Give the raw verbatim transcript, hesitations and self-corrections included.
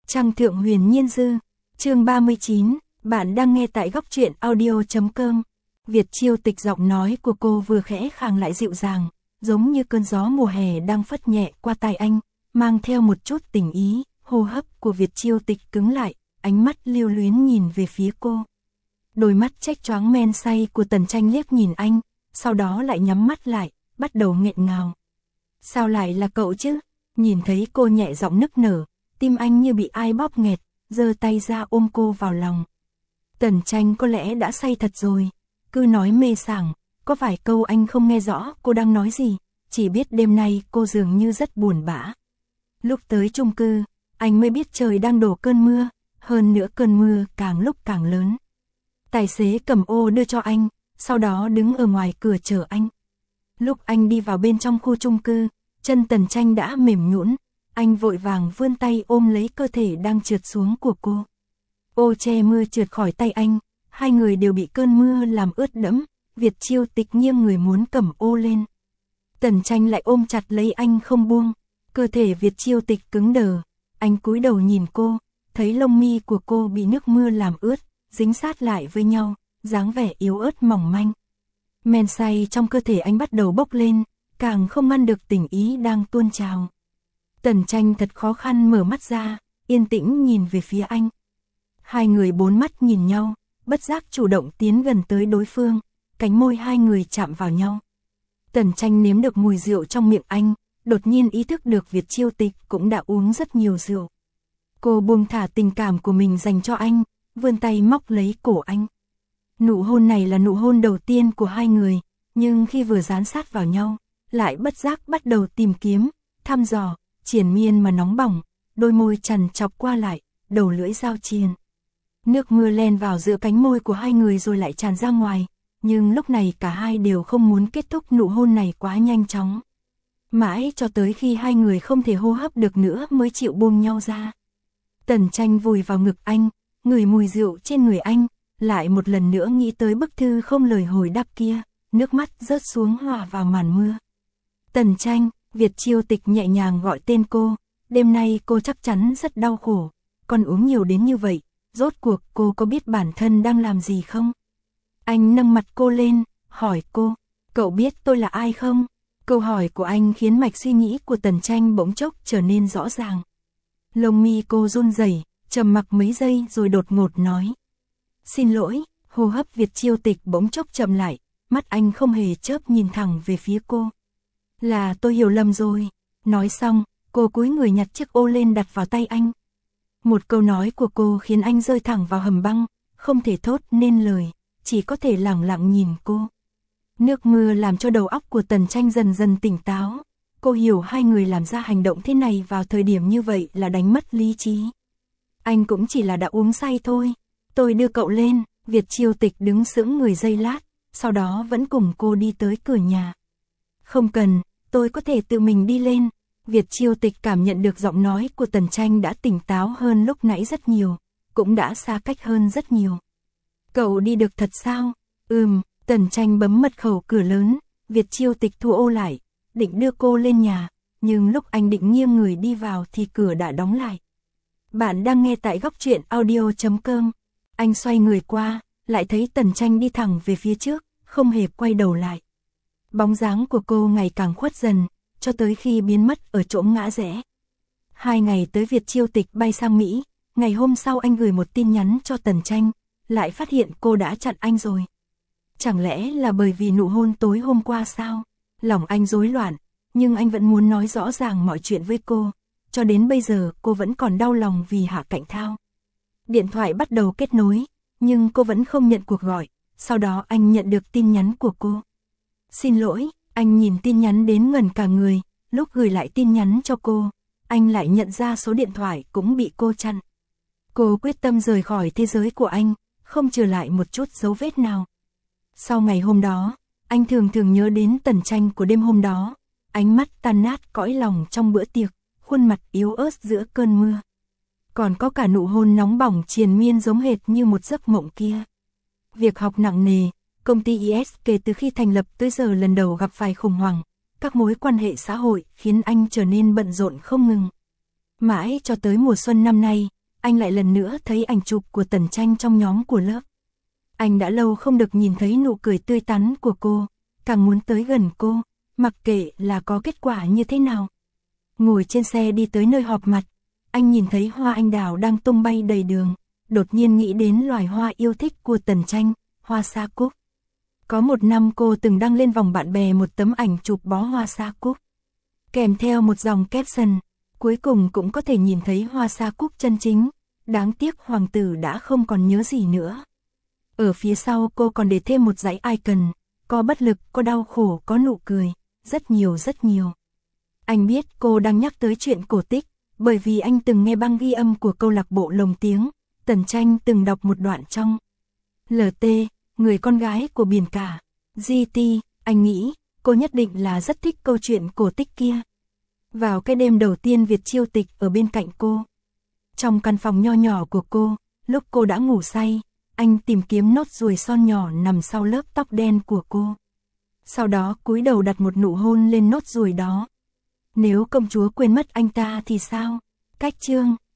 Trăng Thượng Huyền Nhiên Dư, chương ba mươi chín, bạn đang nghe tại góc truyện audio.com. Việt Chiêu Tịch giọng nói của cô vừa khẽ khàng lại dịu dàng, giống như cơn gió mùa hè đang phất nhẹ qua tai anh, mang theo một chút tình ý. Hô hấp của Việt Chiêu Tịch cứng lại, ánh mắt lưu luyến nhìn về phía cô. Đôi mắt chếch choáng men say của Tần Tranh liếc nhìn anh, sau đó lại nhắm mắt lại, bắt đầu nghẹn ngào. Sao lại là cậu chứ? Nhìn thấy cô nhẹ giọng nức nở, tim anh như bị ai bóp nghẹt, giơ tay ra ôm cô vào lòng. Tần Tranh có lẽ đã say thật rồi, cứ nói mê sảng, có vài câu anh không nghe rõ cô đang nói gì, chỉ biết đêm nay cô dường như rất buồn bã. Lúc tới chung cư, anh mới biết trời đang đổ cơn mưa, hơn nữa cơn mưa càng lúc càng lớn. Tài xế cầm ô đưa cho anh, sau đó đứng ở ngoài cửa chờ anh. Lúc anh đi vào bên trong khu chung cư, chân Tần Tranh đã mềm nhũn, anh vội vàng vươn tay ôm lấy cơ thể đang trượt xuống của cô. Ô che mưa trượt khỏi tay anh, hai người đều bị cơn mưa làm ướt đẫm, Việt Chiêu Tịch nghiêng người muốn cầm ô lên. Tần Tranh lại ôm chặt lấy anh không buông, cơ thể Việt Chiêu Tịch cứng đờ, anh cúi đầu nhìn cô, thấy lông mi của cô bị nước mưa làm ướt, dính sát lại với nhau, dáng vẻ yếu ớt mỏng manh. Men say trong cơ thể anh bắt đầu bốc lên, càng không ngăn được tình ý đang tuôn trào. Tần Tranh thật khó khăn mở mắt ra, yên tĩnh nhìn về phía anh. Hai người bốn mắt nhìn nhau, bất giác chủ động tiến gần tới đối phương, cánh môi hai người chạm vào nhau. Tần Tranh nếm được mùi rượu trong miệng anh, đột nhiên ý thức được Việt Chiêu Tịch cũng đã uống rất nhiều rượu. Cô buông thả tình cảm của mình dành cho anh, vươn tay móc lấy cổ anh. Nụ hôn này là nụ hôn đầu tiên của hai người, nhưng khi vừa dán sát vào nhau, lại bất giác bắt đầu tìm kiếm, thăm dò, triền miên mà nóng bỏng, đôi môi chằn chọc qua lại, đầu lưỡi giao triền. Nước mưa len vào giữa cánh môi của hai người rồi lại tràn ra ngoài, nhưng lúc này cả hai đều không muốn kết thúc nụ hôn này quá nhanh chóng. Mãi cho tới khi hai người không thể hô hấp được nữa mới chịu buông nhau ra. Tần Tranh vùi vào ngực anh, ngửi mùi rượu trên người anh, lại một lần nữa nghĩ tới bức thư không lời hồi đáp kia, nước mắt rớt xuống hòa vào màn mưa. Tần Tranh, Việt Chiêu Tịch nhẹ nhàng gọi tên cô, đêm nay cô chắc chắn rất đau khổ, còn uống nhiều đến như vậy, rốt cuộc cô có biết bản thân đang làm gì không? Anh nâng mặt cô lên, hỏi cô, cậu biết tôi là ai không? Câu hỏi của anh khiến mạch suy nghĩ của Tần Tranh bỗng chốc trở nên rõ ràng. Lông mi cô run rẩy, trầm mặc mấy giây rồi đột ngột nói. Xin lỗi, hô hấp Việt Chiêu Tịch bỗng chốc chậm lại, mắt anh không hề chớp nhìn thẳng về phía cô. Là tôi hiểu lầm rồi. Nói xong, cô cúi người nhặt chiếc ô lên đặt vào tay anh. Một câu nói của cô khiến anh rơi thẳng vào hầm băng, không thể thốt nên lời, chỉ có thể lặng lặng nhìn cô. Nước mưa làm cho đầu óc của Tần Tranh dần dần tỉnh táo. Cô hiểu hai người làm ra hành động thế này vào thời điểm như vậy là đánh mất lý trí. Anh cũng chỉ là đã uống say thôi. Tôi đưa cậu lên. Việt Chiêu Tịch đứng sững người giây lát, sau đó vẫn cùng cô đi tới cửa nhà. Không cần, tôi có thể tự mình đi lên. Việt Chiêu Tịch cảm nhận được giọng nói của Tần Tranh đã tỉnh táo hơn lúc nãy rất nhiều, cũng đã xa cách hơn rất nhiều. Cậu đi được thật sao? Ừm, Tần Tranh bấm mật khẩu cửa lớn, Việt Chiêu Tịch thu ô lại, định đưa cô lên nhà, nhưng lúc anh định nghiêng người đi vào thì cửa đã đóng lại. Bạn đang nghe tại góc truyện audio.com. Anh xoay người qua, lại thấy Tần Tranh đi thẳng về phía trước, không hề quay đầu lại. Bóng dáng của cô ngày càng khuất dần, cho tới khi biến mất ở chỗ ngã rẽ. Hai ngày tới Việt Chiêu Tịch bay sang Mỹ, ngày hôm sau anh gửi một tin nhắn cho Tần Tranh, lại phát hiện cô đã chặn anh rồi. Chẳng lẽ là bởi vì nụ hôn tối hôm qua sao? Lòng anh rối loạn, nhưng anh vẫn muốn nói rõ ràng mọi chuyện với cô, cho đến bây giờ cô vẫn còn đau lòng vì Hạ Cạnh Thao. Điện thoại bắt đầu kết nối, nhưng cô vẫn không nhận cuộc gọi, sau đó anh nhận được tin nhắn của cô. Xin lỗi, anh nhìn tin nhắn đến ngẩn cả người, lúc gửi lại tin nhắn cho cô, anh lại nhận ra số điện thoại cũng bị cô chặn. Cô quyết tâm rời khỏi thế giới của anh, không trừ lại một chút dấu vết nào. Sau ngày hôm đó, anh thường thường nhớ đến Tần Tranh của đêm hôm đó, ánh mắt tan nát cõi lòng trong bữa tiệc, khuôn mặt yếu ớt giữa cơn mưa. Còn có cả nụ hôn nóng bỏng triền miên giống hệt như một giấc mộng kia. Việc học nặng nề, công ty i ét kể từ khi thành lập tới giờ lần đầu gặp phải khủng hoảng, các mối quan hệ xã hội khiến anh trở nên bận rộn không ngừng. Mãi cho tới mùa xuân năm nay, anh lại lần nữa thấy ảnh chụp của Tần Tranh trong nhóm của lớp. Anh đã lâu không được nhìn thấy nụ cười tươi tắn của cô, càng muốn tới gần cô, mặc kệ là có kết quả như thế nào. Ngồi trên xe đi tới nơi họp mặt, anh nhìn thấy hoa anh đào đang tung bay đầy đường, đột nhiên nghĩ đến loài hoa yêu thích của Tần Tranh, hoa sa cúc. Có một năm cô từng đăng lên vòng bạn bè một tấm ảnh chụp bó hoa sa cúc, kèm theo một dòng caption, cuối cùng cũng có thể nhìn thấy hoa sa cúc chân chính, đáng tiếc hoàng tử đã không còn nhớ gì nữa. Ở phía sau cô còn để thêm một dãy icon, có bất lực, có đau khổ, có nụ cười, rất nhiều rất nhiều. Anh biết cô đang nhắc tới chuyện cổ tích, bởi vì anh từng nghe băng ghi âm của câu lạc bộ lồng tiếng, Tần Tranh từng đọc một đoạn trong lờ tê, người con gái của biển cả, giê tê, anh nghĩ, cô nhất định là rất thích câu chuyện cổ tích kia. Vào cái đêm đầu tiên Việt Chiêu Tịch ở bên cạnh cô, trong căn phòng nho nhỏ của cô, lúc cô đã ngủ say, anh tìm kiếm nốt ruồi son nhỏ nằm sau lớp tóc đen của cô. Sau đó cúi đầu đặt một nụ hôn lên nốt ruồi đó. Nếu công chúa quên mất anh ta thì sao? Cách chương